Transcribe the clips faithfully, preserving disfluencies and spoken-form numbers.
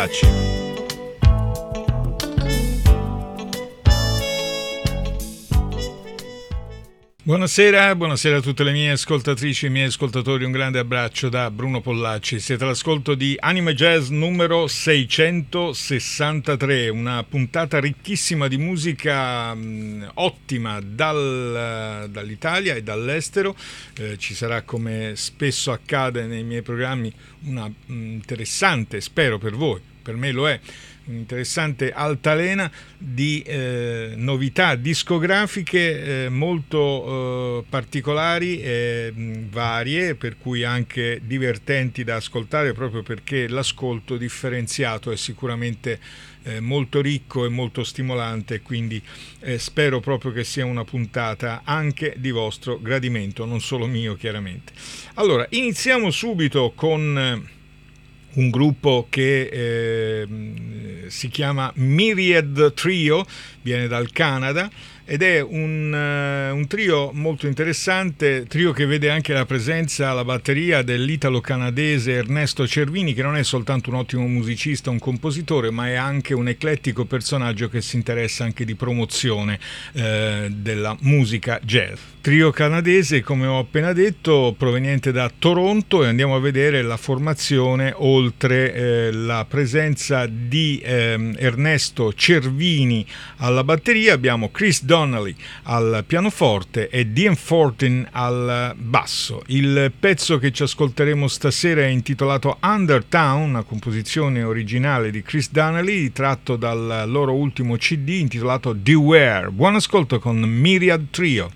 Pollacci. Buonasera, buonasera a tutte le mie ascoltatrici e i miei ascoltatori, un grande abbraccio da Bruno Pollacci. Siete all'ascolto di Anima Jazz numero seicentosessantatré, una puntata ricchissima di musica mh, ottima dal, dall'Italia e dall'estero. Eh, ci sarà, come spesso accade nei miei programmi, una mh, interessante, spero per voi, per me lo è, interessante altalena di eh, novità discografiche eh, molto eh, particolari e mh, varie, per cui anche divertenti da ascoltare, proprio perché l'ascolto differenziato è sicuramente eh, molto ricco e molto stimolante, quindi eh, spero proprio che sia una puntata anche di vostro gradimento, non solo mio chiaramente. Allora, iniziamo subito con un gruppo che eh, si chiama Myriad Trio, viene dal Canada ed è un, uh, un trio molto interessante, trio che vede anche la presenza alla batteria dell'italo-canadese Ernesto Cervini, che non è soltanto un ottimo musicista, un compositore, ma è anche un eclettico personaggio che si interessa anche di promozione eh, della musica jazz. Trio canadese, come ho appena detto, proveniente da Toronto, e andiamo a vedere la formazione oltre eh, la presenza di eh, Ernesto Cervini alla batteria. Abbiamo Chris Donnelly al pianoforte e Dean Fortin al basso. Il pezzo che ci ascolteremo stasera è intitolato Undertown, una composizione originale di Chris Donnelly, tratto dal loro ultimo C D intitolato Beware. Buon ascolto con Myriad Trio.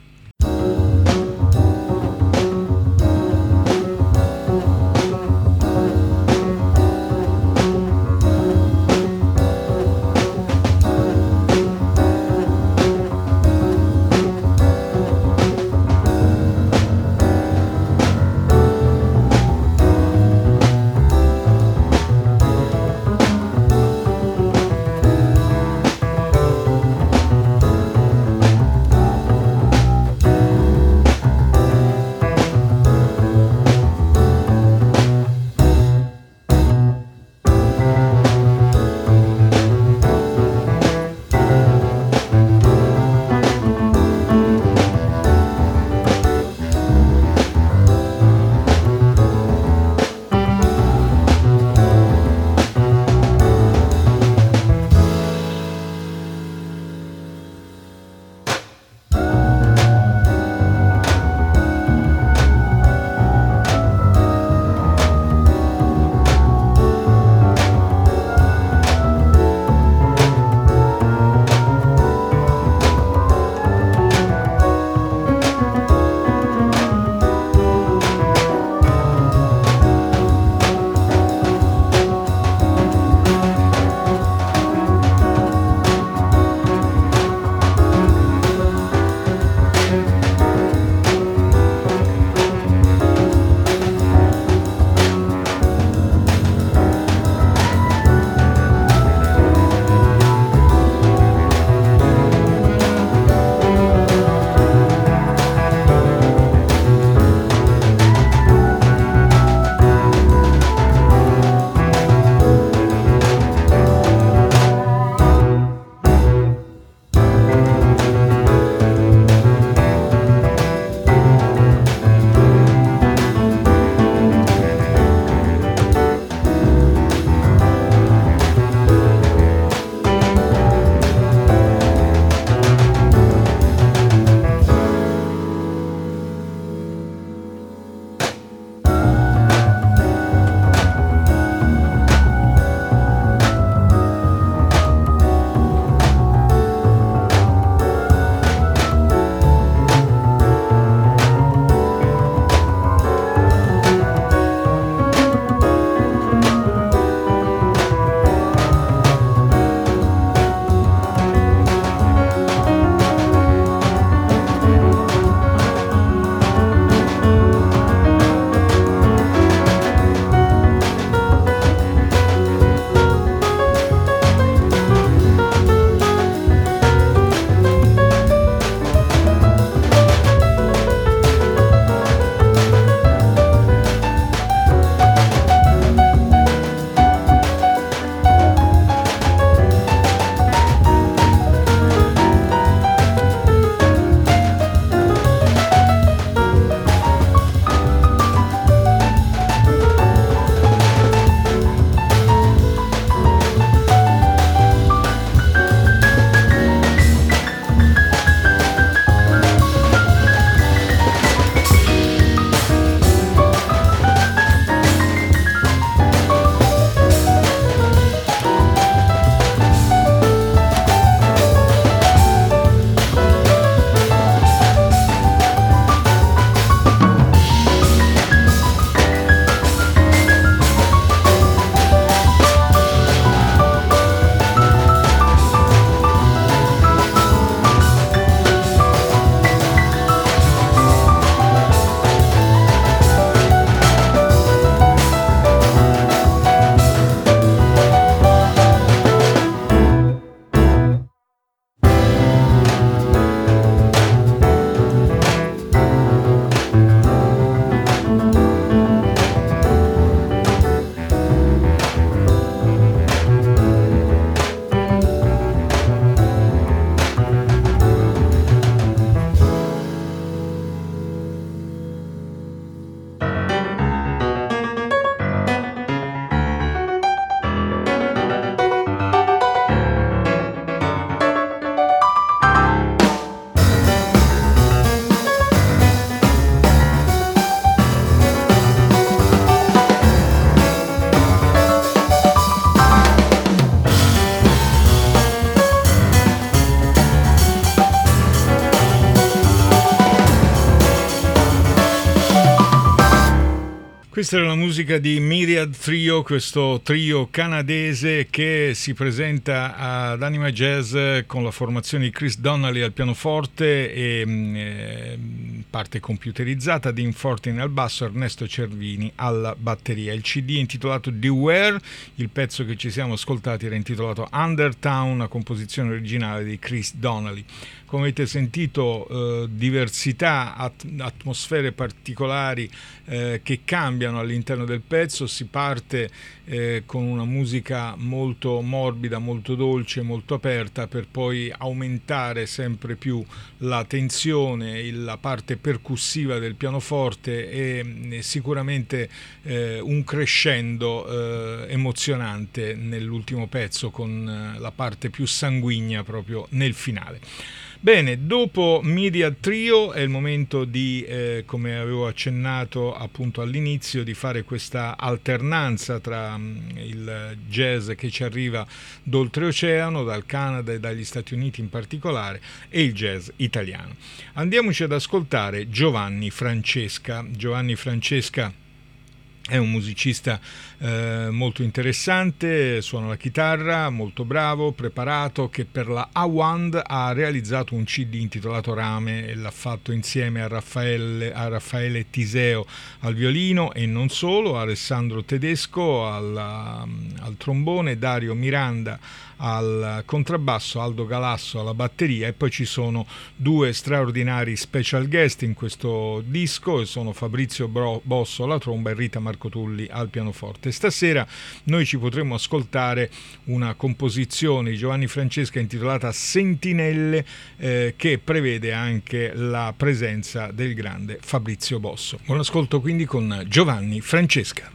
Questa era la musica di Myriad Trio, questo trio canadese che si presenta ad Anima Jazz con la formazione di Chris Donnelly al pianoforte e eh, parte computerizzata, Dean Fortin al basso, Ernesto Cervini alla batteria. Il C D è intitolato Beware, il pezzo che ci siamo ascoltati era intitolato Undertown, una composizione originale di Chris Donnelly. Come avete sentito, eh, diversità, at- atmosfere particolari eh, che cambiano all'interno del pezzo. Si parte eh, con una musica molto morbida, molto dolce, molto aperta, per poi aumentare sempre più la tensione, la parte percussiva del pianoforte e, e sicuramente eh, un crescendo eh, emozionante nell'ultimo pezzo, con eh, la parte più sanguigna proprio nel finale. Bene, dopo Myriad Trio è il momento di, eh, come avevo accennato appunto all'inizio, di fare questa alternanza tra um, il jazz che ci arriva d'oltreoceano, dal Canada e dagli Stati Uniti in particolare, e il jazz italiano. Andiamoci ad ascoltare Giovanni Francesca. Giovanni Francesca è un musicista eh, molto interessante, suona la chitarra, molto bravo, preparato, che per la Awand ha realizzato un C D intitolato Rame e l'ha fatto insieme a Raffaele, a Raffaele Tiseo al violino e non solo, Alessandro Tedesco alla, al trombone, Dario Miranda al contrabbasso, Aldo Galasso alla batteria, e poi ci sono due straordinari special guest in questo disco, e sono Fabrizio Bosso alla tromba e Rita Marcotulli al pianoforte. Stasera noi ci potremo ascoltare una composizione di Giovanni Francesca intitolata Sentinelle, eh, che prevede anche la presenza del grande Fabrizio Bosso. Buon ascolto quindi con Giovanni Francesca.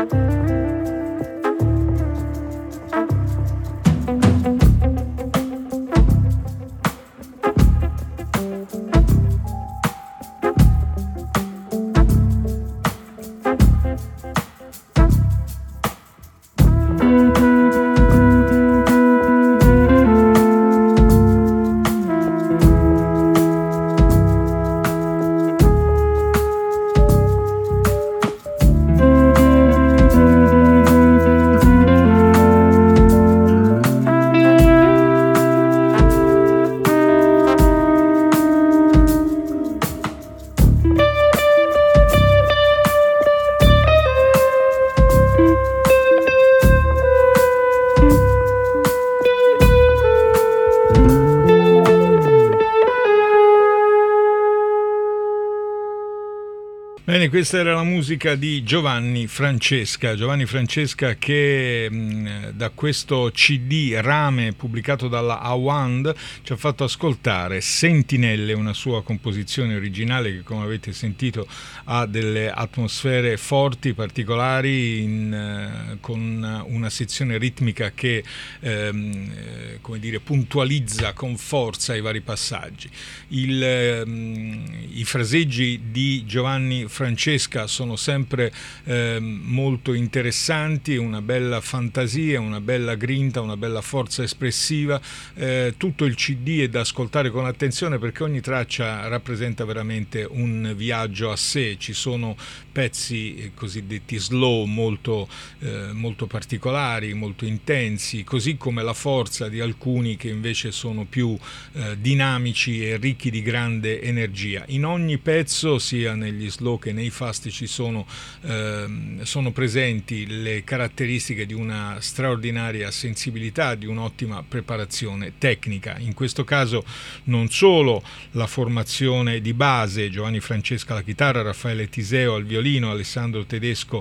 Bene, questa era la musica di Giovanni Francesca. Giovanni Francesca che mh, da questo C D Rame pubblicato dalla Awand ci ha fatto ascoltare Sentinelle, una sua composizione originale che, come avete sentito, ha delle atmosfere forti, particolari, in, eh, con una sezione ritmica che ehm, eh, come dire, puntualizza con forza i vari passaggi. Il, ehm, i fraseggi di Giovanni Francesca sono sempre eh, molto interessanti, una bella fantasia, una bella grinta, una bella forza espressiva. Eh, tutto il C D è da ascoltare con attenzione perché ogni traccia rappresenta veramente un viaggio a sé. Ci sono pezzi cosiddetti slow molto, eh, molto particolari, molto intensi, così come la forza di alcuni che invece sono più eh, dinamici e ricchi di grande energia. In ogni pezzo, sia negli slow che nei fasti, ci sono, eh, sono presenti le caratteristiche di una straordinaria sensibilità, di un'ottima preparazione tecnica. In questo caso non solo la formazione di base, Giovanni Francesca alla chitarra, Raffaele Tiseo al violino, Alessandro Tedesco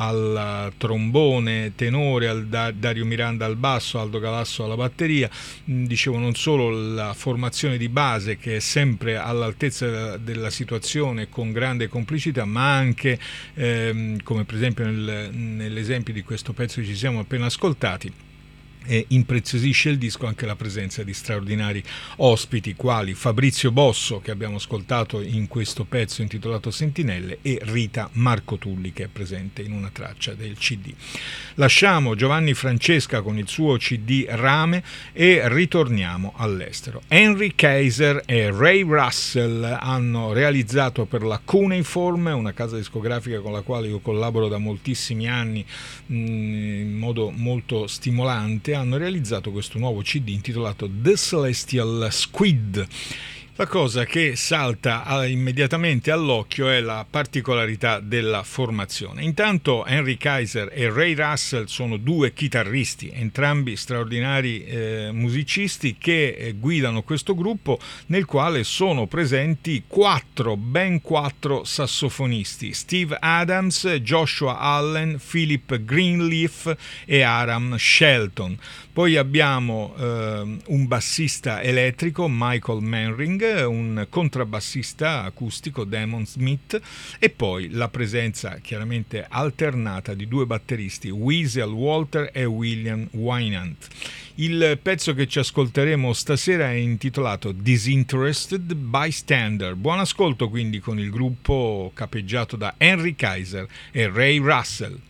al trombone tenore, al da- Dario Miranda al basso, Aldo Galasso alla batteria. Dicevo, non solo la formazione di base che è sempre all'altezza della, della situazione con grande complicità, ma anche, ehm, come per esempio nel, nell'esempio di questo pezzo che ci siamo appena ascoltati, e impreziosisce il disco anche la presenza di straordinari ospiti quali Fabrizio Bosso, che abbiamo ascoltato in questo pezzo intitolato Sentinelle, e Rita Marcotulli, che è presente in una traccia del C D. Lasciamo Giovanni Francesca con il suo C D Rame e ritorniamo all'estero. Henry Kaiser e Ray Russell hanno realizzato per la Cuneiform, una casa discografica con la quale io collaboro da moltissimi anni mh, in modo molto stimolante, hanno realizzato questo nuovo C D intitolato The Celestial Squid. La cosa che salta immediatamente all'occhio è la particolarità della formazione. Intanto Henry Kaiser e Ray Russell sono due chitarristi, entrambi straordinari eh, musicisti che eh, guidano questo gruppo, nel quale sono presenti quattro, ben quattro sassofonisti: Steve Adams, Joshua Allen, Philip Greenleaf e Aram Shelton. Poi abbiamo eh, un bassista elettrico, Michael Manring, un contrabbassista acustico, Damon Smith, e poi la presenza chiaramente alternata di due batteristi, Weasel Walter e William Wynant. Il pezzo che ci ascolteremo stasera è intitolato Disinterested Bystander. Buon ascolto quindi con il gruppo capeggiato da Henry Kaiser e Ray Russell.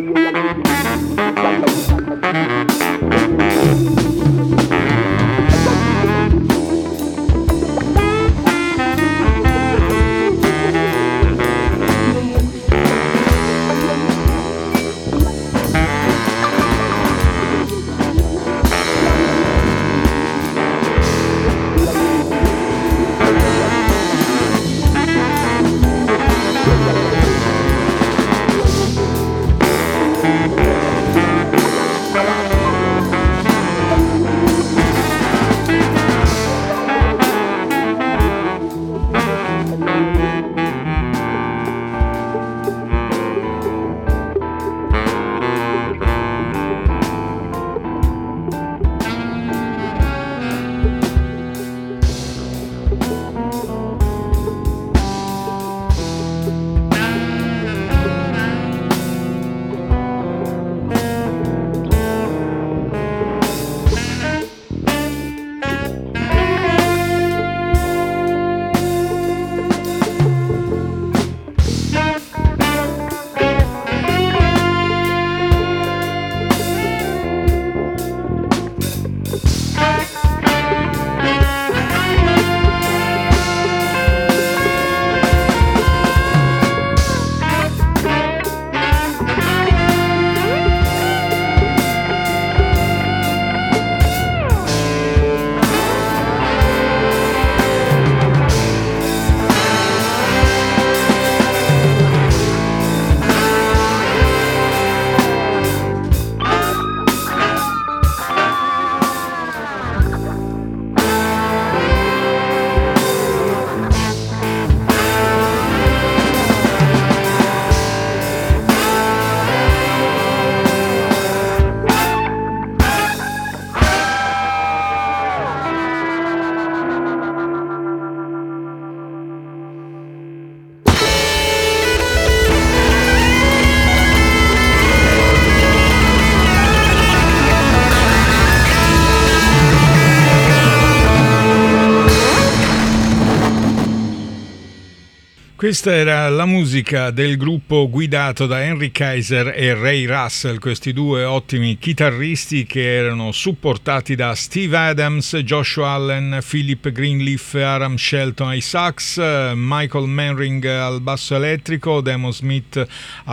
Questa era la musica del gruppo guidato da Henry Kaiser e Ray Russell, questi due ottimi chitarristi che erano supportati da Steve Adams, Joshua Allen, Philip Greenleaf, Aram Shelton ai sax, Michael Manring al basso elettrico, Demo Smith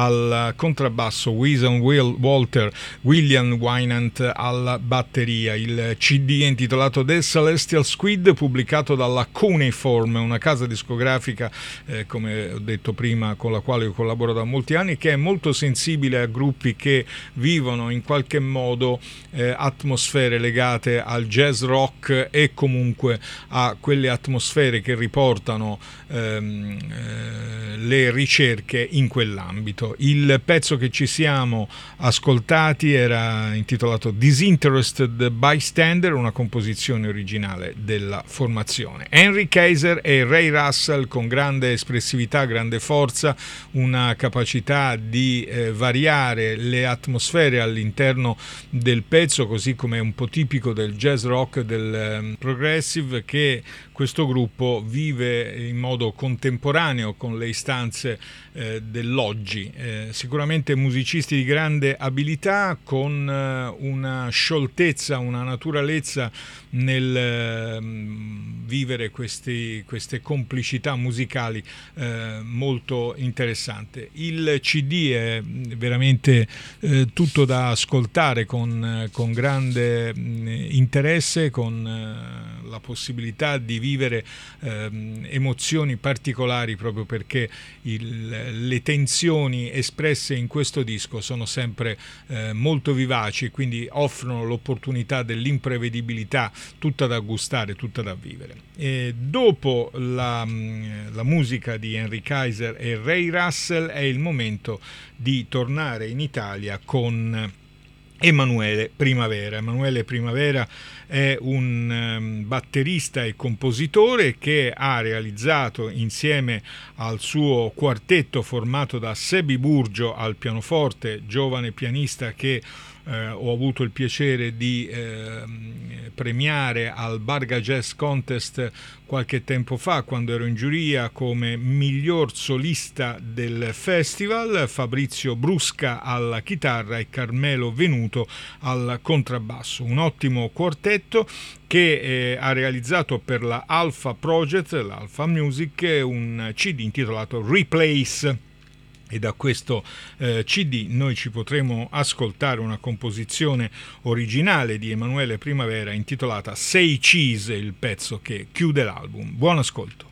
al contrabbasso, Winston Will Walter, William Wynant alla batteria. Il C D è intitolato The Celestial Squid, pubblicato dalla Cuneiform, una casa discografica eh, come ho detto prima, con la quale io collaboro da molti anni, che è molto sensibile a gruppi che vivono in qualche modo eh, atmosfere legate al jazz rock e comunque a quelle atmosfere che riportano ehm, eh, le ricerche in quell'ambito. Il pezzo che ci siamo ascoltati era intitolato Disinterested Bystander, una composizione originale della formazione. Henry Kaiser e Ray Russell, con grande espressività, grande forza, una capacità di eh, variare le atmosfere all'interno del pezzo, così come è un po' tipico del jazz rock, del eh, progressive, che questo gruppo vive in modo contemporaneo con le istanze eh, dell'oggi. Eh, sicuramente musicisti di grande abilità, con eh, una scioltezza, una naturalezza nel eh, vivere questi, queste complicità musicali eh, molto interessante. Il C D è veramente eh, tutto da ascoltare con, con grande mh, interesse, con eh, la possibilità di vivere eh, emozioni particolari, proprio perché il, le tensioni espresse in questo disco sono sempre eh, molto vivaci, quindi offrono l'opportunità dell'imprevedibilità, tutta da gustare, tutta da vivere. E dopo la, la musica di Henry Kaiser e Ray Russell è il momento di tornare in Italia con Emanuele Primavera. Emanuele Primavera è un um, batterista e compositore che ha realizzato, insieme al suo quartetto formato da Sebi Burgio al pianoforte, giovane pianista che eh, ho avuto il piacere di eh, premiare al Barga Jazz Contest qualche tempo fa, quando ero in giuria come miglior solista del festival, Fabrizio Brusca alla chitarra e Carmelo Venuto al contrabbasso. Un ottimo quartetto che eh, ha realizzato per la Alpha Project, l'Alpha Music, un C D intitolato Replace. E da questo eh, C D noi ci potremo ascoltare una composizione originale di Emanuele Primavera intitolata Say Cheese, il pezzo che chiude l'album. Buon ascolto.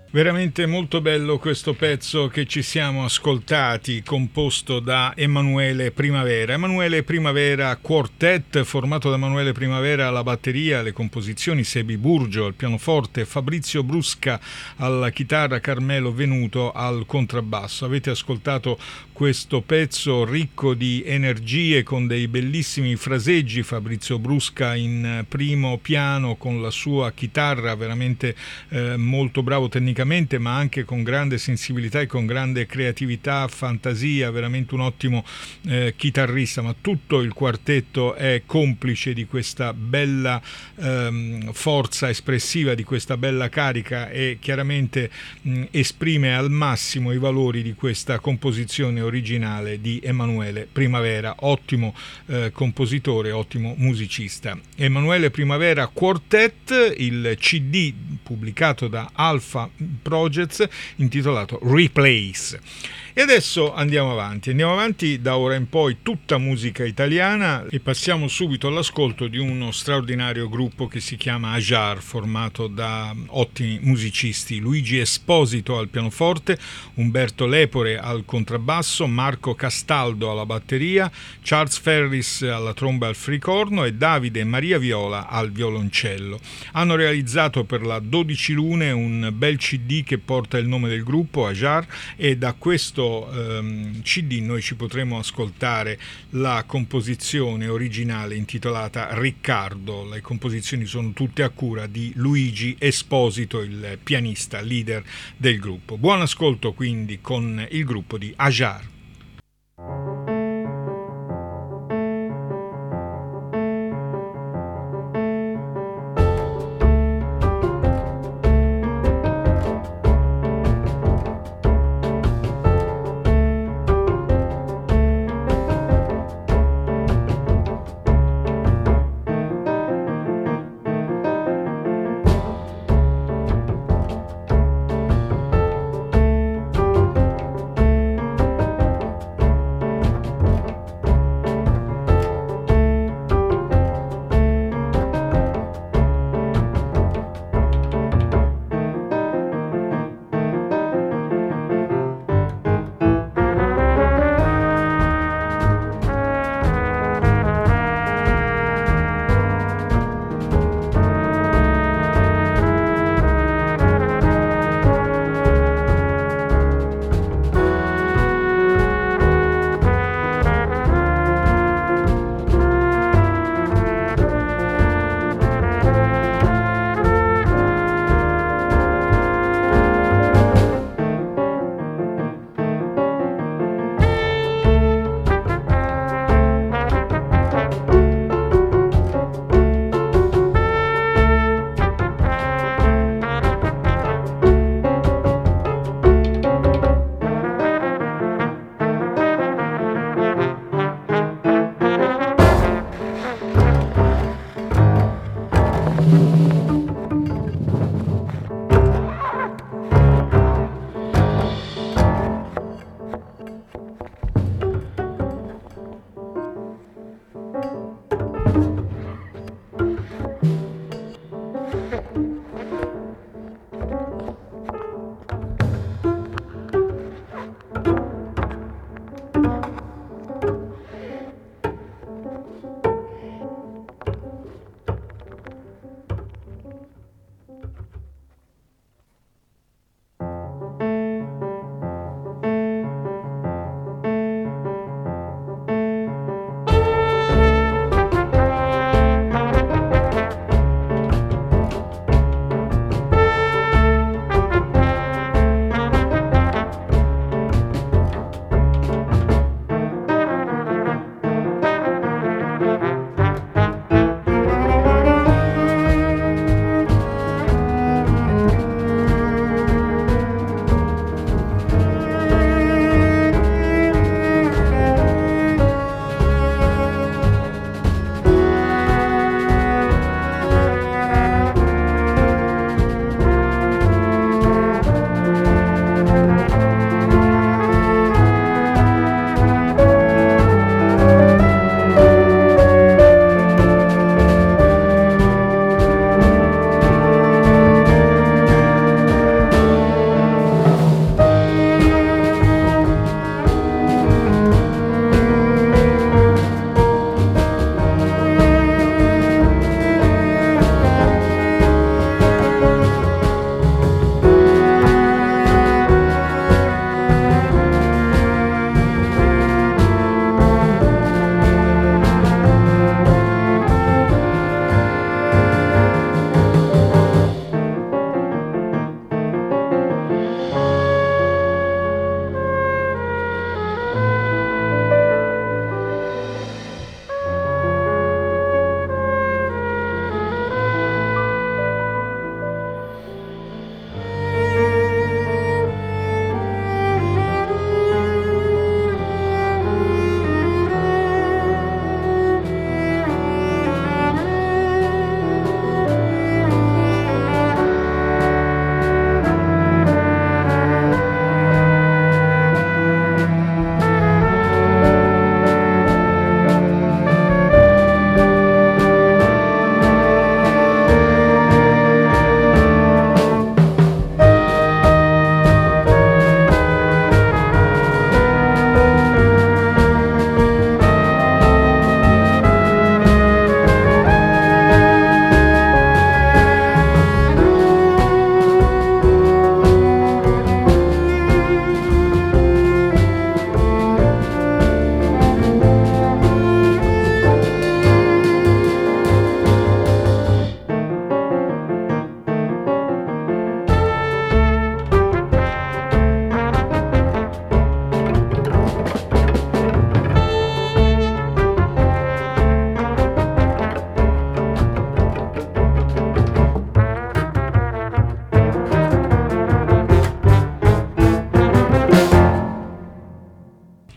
Veramente molto bello questo pezzo che ci siamo ascoltati, composto da Emanuele Primavera. Emanuele Primavera Quartet, formato da Emanuele Primavera alla batteria, alle composizioni, Sebi Burgio al pianoforte, Fabrizio Brusca alla chitarra, Carmelo Venuto al contrabbasso. Avete ascoltato questo pezzo ricco di energie con dei bellissimi fraseggi, Fabrizio Brusca in primo piano con la sua chitarra, veramente eh, molto bravo tecnicamente, ma anche con grande sensibilità e con grande creatività, fantasia, veramente un ottimo eh, chitarrista, ma tutto il quartetto è complice di questa bella ehm, forza espressiva, di questa bella carica, e chiaramente mh, esprime al massimo i valori di questa composizione originale di Emanuele Primavera, ottimo eh, compositore, ottimo musicista. Emanuele Primavera Quartet, il C D pubblicato da Alpha Projects, intitolato Replace. E adesso andiamo avanti, andiamo avanti da ora in poi tutta musica italiana, e passiamo subito all'ascolto di uno straordinario gruppo che si chiama Ajar, formato da ottimi musicisti: Luigi Esposito al pianoforte, Umberto Lepore al contrabbasso, Marco Castaldo alla batteria, Charles Ferris alla tromba e al fricorno e Davide e Maria Viola al violoncello. Hanno realizzato per la dodici Lune un bel C D che porta il nome del gruppo, Ajar, e da questo ehm, C D noi ci potremo ascoltare la composizione originale intitolata Riccardo. Le composizioni sono tutte a cura di Luigi Esposito, il pianista leader del gruppo. Buon ascolto quindi con il gruppo di Ajar.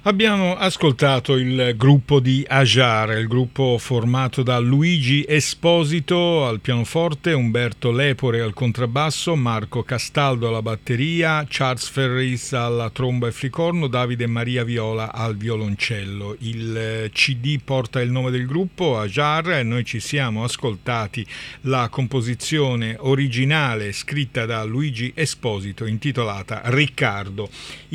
Abbiamo ascoltato il gruppo di Ajar, il gruppo formato da Luigi Esposito al pianoforte, Umberto Lepore al contrabbasso, Marco Castaldo alla batteria, Charles Ferris alla tromba e flicorno, Davide Maria Viola al violoncello. Il C D porta il nome del gruppo, Ajar, e noi ci siamo ascoltati la composizione originale scritta da Luigi Esposito intitolata Riccardo.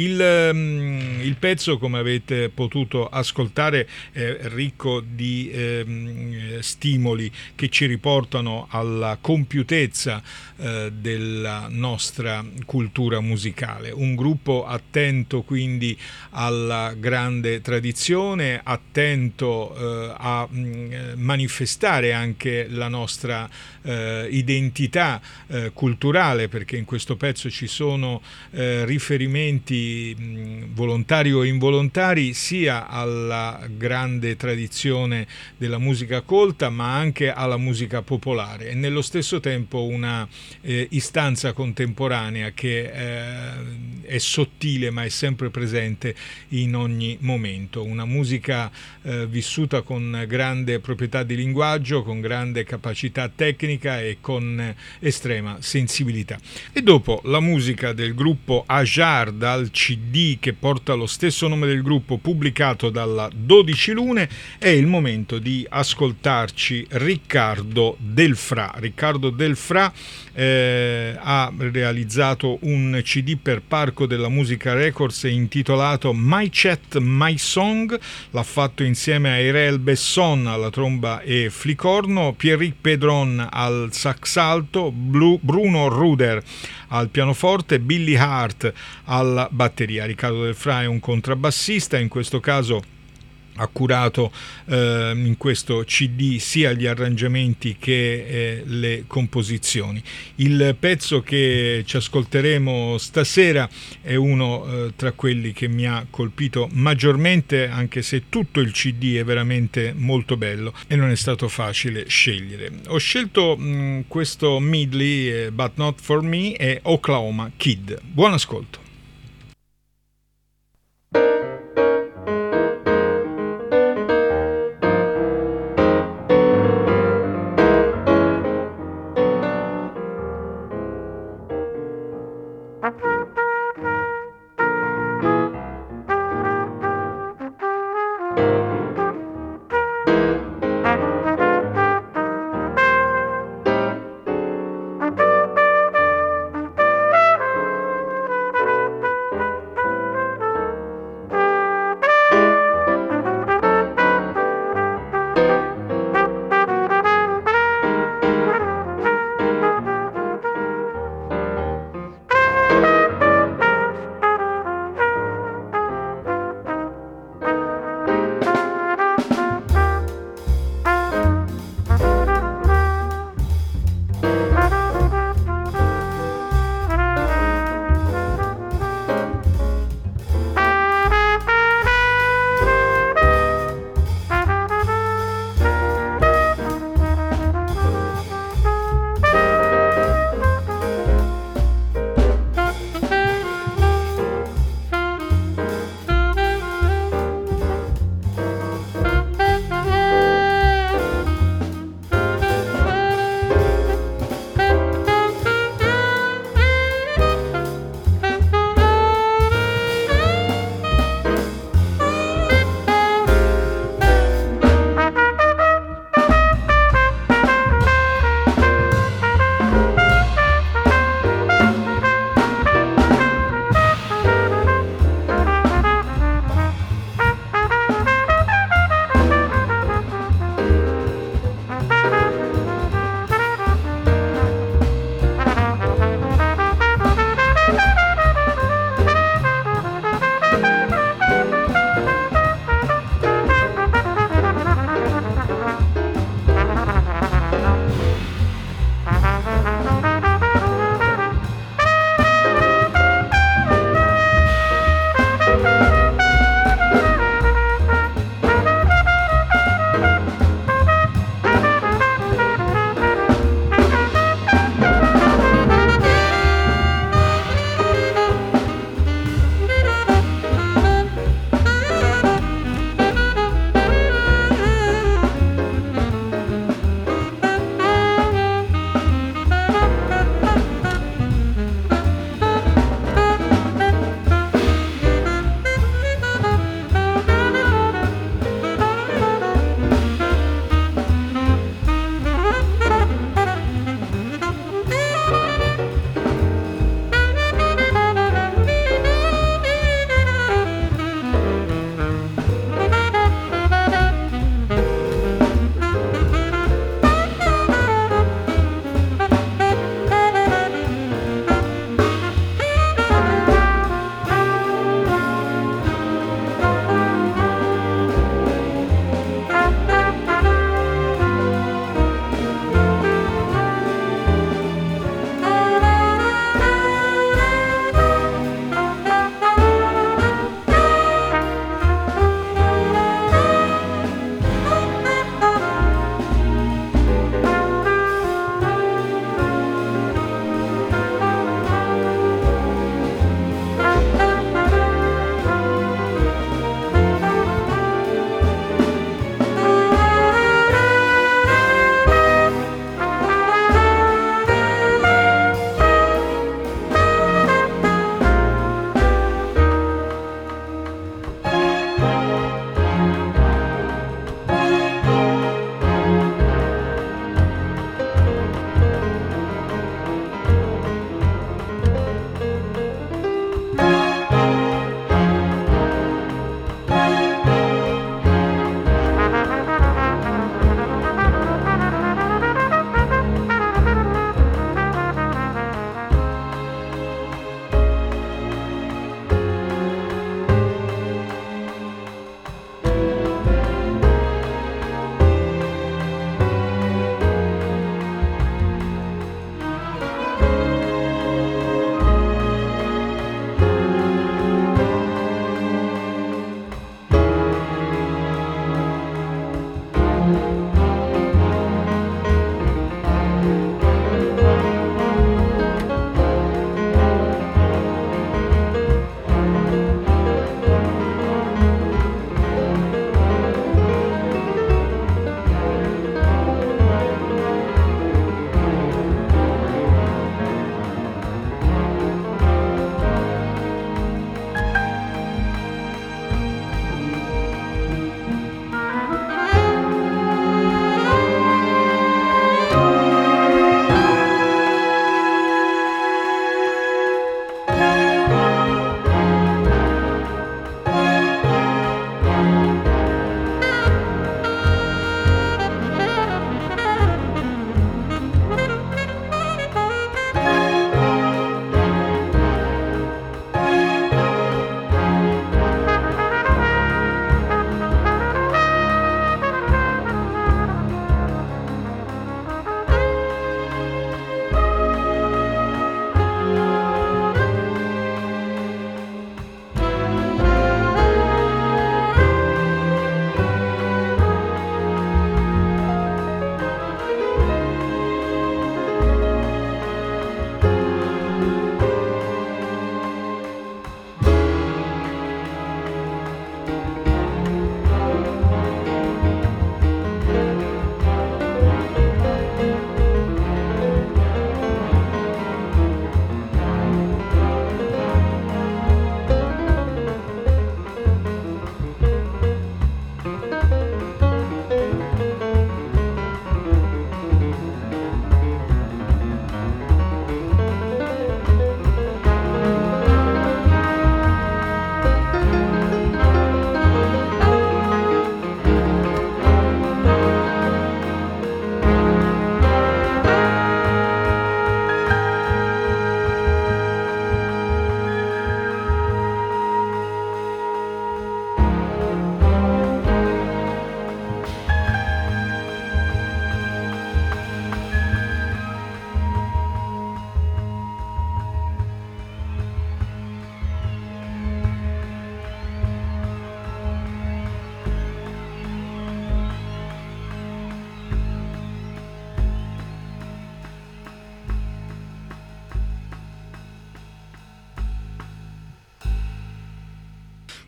Il, il pezzo, come avete potuto ascoltare, è ricco di eh, stimoli che ci riportano alla compiutezza eh, della nostra cultura musicale. Un gruppo attento quindi alla grande tradizione, attento eh, a mh, manifestare anche la nostra eh, identità eh, culturale, perché in questo pezzo ci sono eh, riferimenti mh, volontari o involontari sia alla grande tradizione della musica colta ma anche alla musica popolare, e nello stesso tempo una eh, istanza contemporanea che eh, è sottile ma è sempre presente in ogni momento, una musica eh, vissuta con grande proprietà di linguaggio, con grande capacità tecnica e con estrema sensibilità. E dopo la musica del gruppo Ajar dal C D che porta lo stesso nome del gruppo, pubblicato dalla dodici Lune, è il momento di ascoltarci Riccardo Delfrà. Riccardo Delfrà eh, ha realizzato un C D per Parco della Musica Records intitolato My Chat, My Song. L'ha fatto insieme a Irel Besson alla tromba e flicorno, Pierrick Pedron al sax alto, Bruno Ruder al pianoforte, Billy Hart alla batteria. Riccardo Delfrà è un contrabbassista, in questo caso ha curato eh, in questo C D sia gli arrangiamenti che eh, le composizioni. Il pezzo che ci ascolteremo stasera è uno eh, tra quelli che mi ha colpito maggiormente, anche se tutto il C D è veramente molto bello e non è stato facile scegliere. Ho scelto mh, questo medley, eh, But Not For Me, e Oklahoma Kid. Buon ascolto.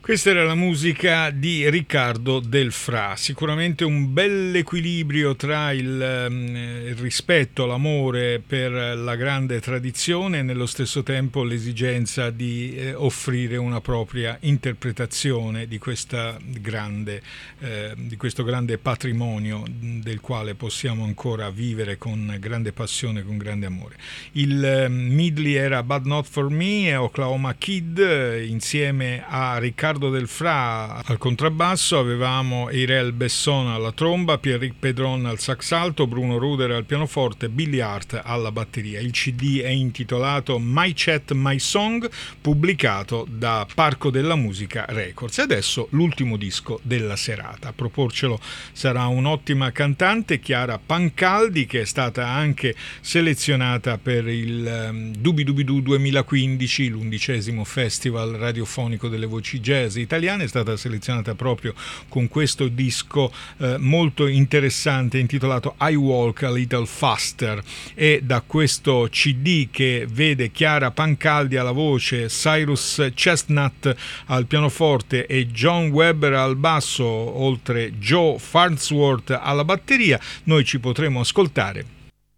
Questa era la musica di Riccardo Del Fra, sicuramente un bel equilibrio tra il, um, il rispetto, l'amore per la grande tradizione e nello stesso tempo l'esigenza di eh, offrire una propria interpretazione di, questa grande, eh, di questo grande patrimonio del quale possiamo ancora vivere con grande passione, con grande amore. Il um, Midley era But Not For Me e Oklahoma Kid eh, insieme a Riccardo Del Fra al contrabbasso, avevamo Eirel Besson alla tromba, Pierrick Pedron al sax alto, Bruno Ruder al pianoforte, Billy Hart alla batteria. Il C D è intitolato My Chat, My Song, pubblicato da Parco della Musica Records. E adesso l'ultimo disco della serata. A proporcelo sarà un'ottima cantante, Chiara Pancaldi, che è stata anche selezionata per il um, Dubidubidu duemilaquindici, l'undicesimo festival radiofonico delle voci jazz italiana. È stata selezionata proprio con questo disco eh, molto interessante intitolato I Walk a Little Faster, e da questo C D che vede Chiara Pancaldi alla voce, Cyrus Chestnut al pianoforte e John Webber al basso, oltre Joe Farnsworth alla batteria, noi ci potremo ascoltare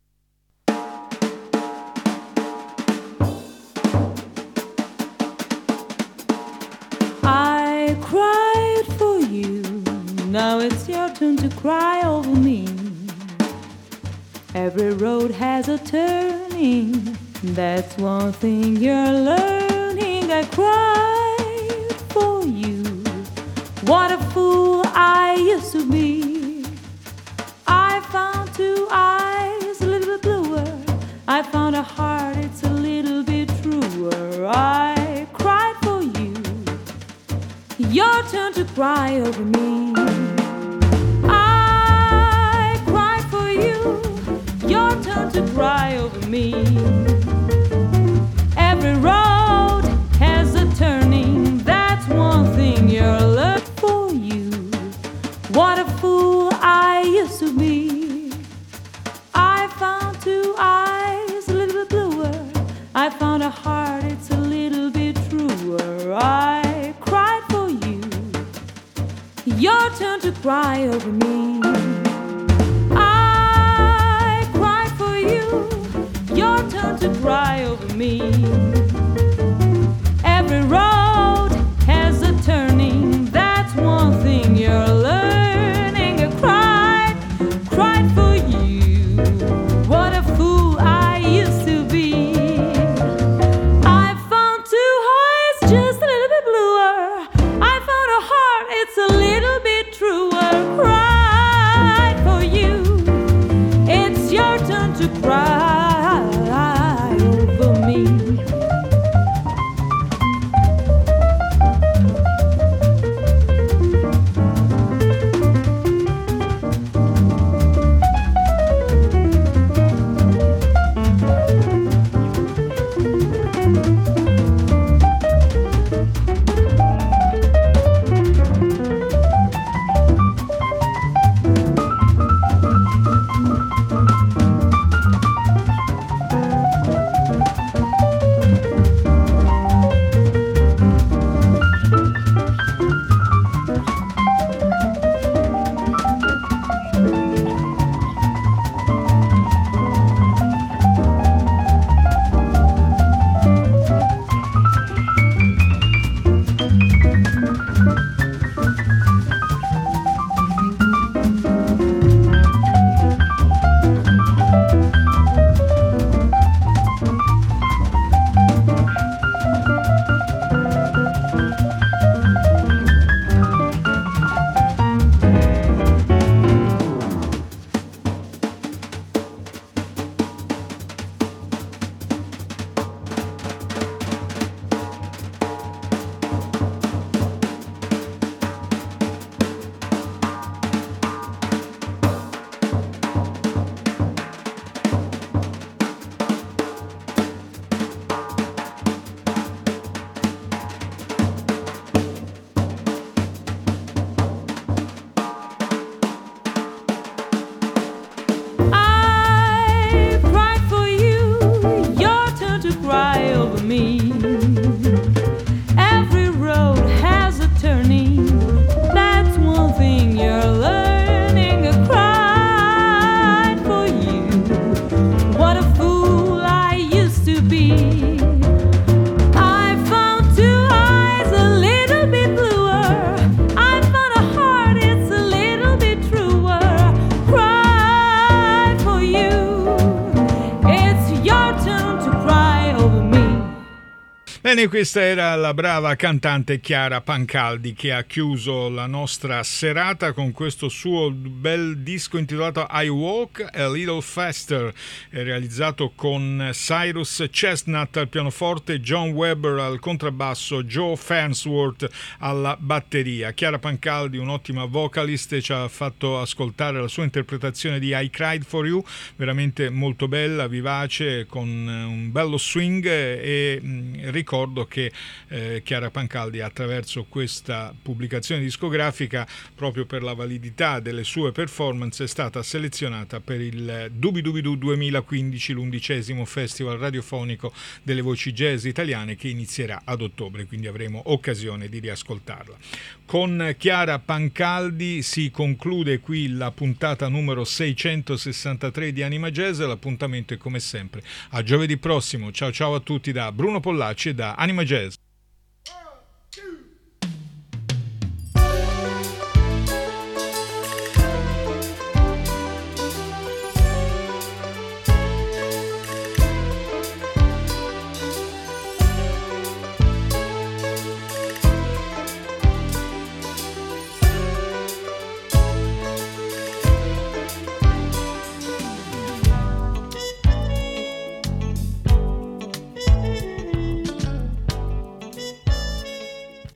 Now it's your turn to cry over me. Every road has a turning, that's one thing you're learning. I cried for you, what a fool I used to be. I found two eyes a little bit bluer, I found a heart it's a little bit truer. I cried for you, your turn to cry over me. To cry over me. Every road has a turning, that's one thing you're learning. For you, what a fool I used to be. I found two eyes a little bit bluer, I found a heart it's a little bit truer. I cried for you, your turn to cry over me. Your turn to cry over me. Every road has a turning, that's one thing you're learning. I cried, cried for you, what a fool I used to be. I found two eyes just a little bit bluer, I found a heart it's a little bit truer. Cried Bene, questa era la brava cantante Chiara Pancaldi che ha chiuso la nostra serata con questo suo bel disco intitolato I Walk a Little Faster, realizzato con Cyrus Chestnut al pianoforte, John Webber al contrabbasso, Joe Farnsworth alla batteria. Chiara Pancaldi, un'ottima vocalist, ci ha fatto ascoltare la sua interpretazione di I Cried for You, veramente molto bella, vivace, con un bello swing, e mh, ricordo che eh, Chiara Pancaldi, attraverso questa pubblicazione discografica, proprio per la validità delle sue performance, è stata selezionata per il Dubidubidu duemilaquindici, l'undicesimo Festival radiofonico delle voci jazz italiane, che inizierà ad ottobre, quindi avremo occasione di riascoltarla. Con Chiara Pancaldi si conclude qui la puntata numero seicentosessantatré di Anima Jazz. L'appuntamento è come sempre a giovedì prossimo. Ciao ciao a tutti da Bruno Pollacci e da Anima Jazz.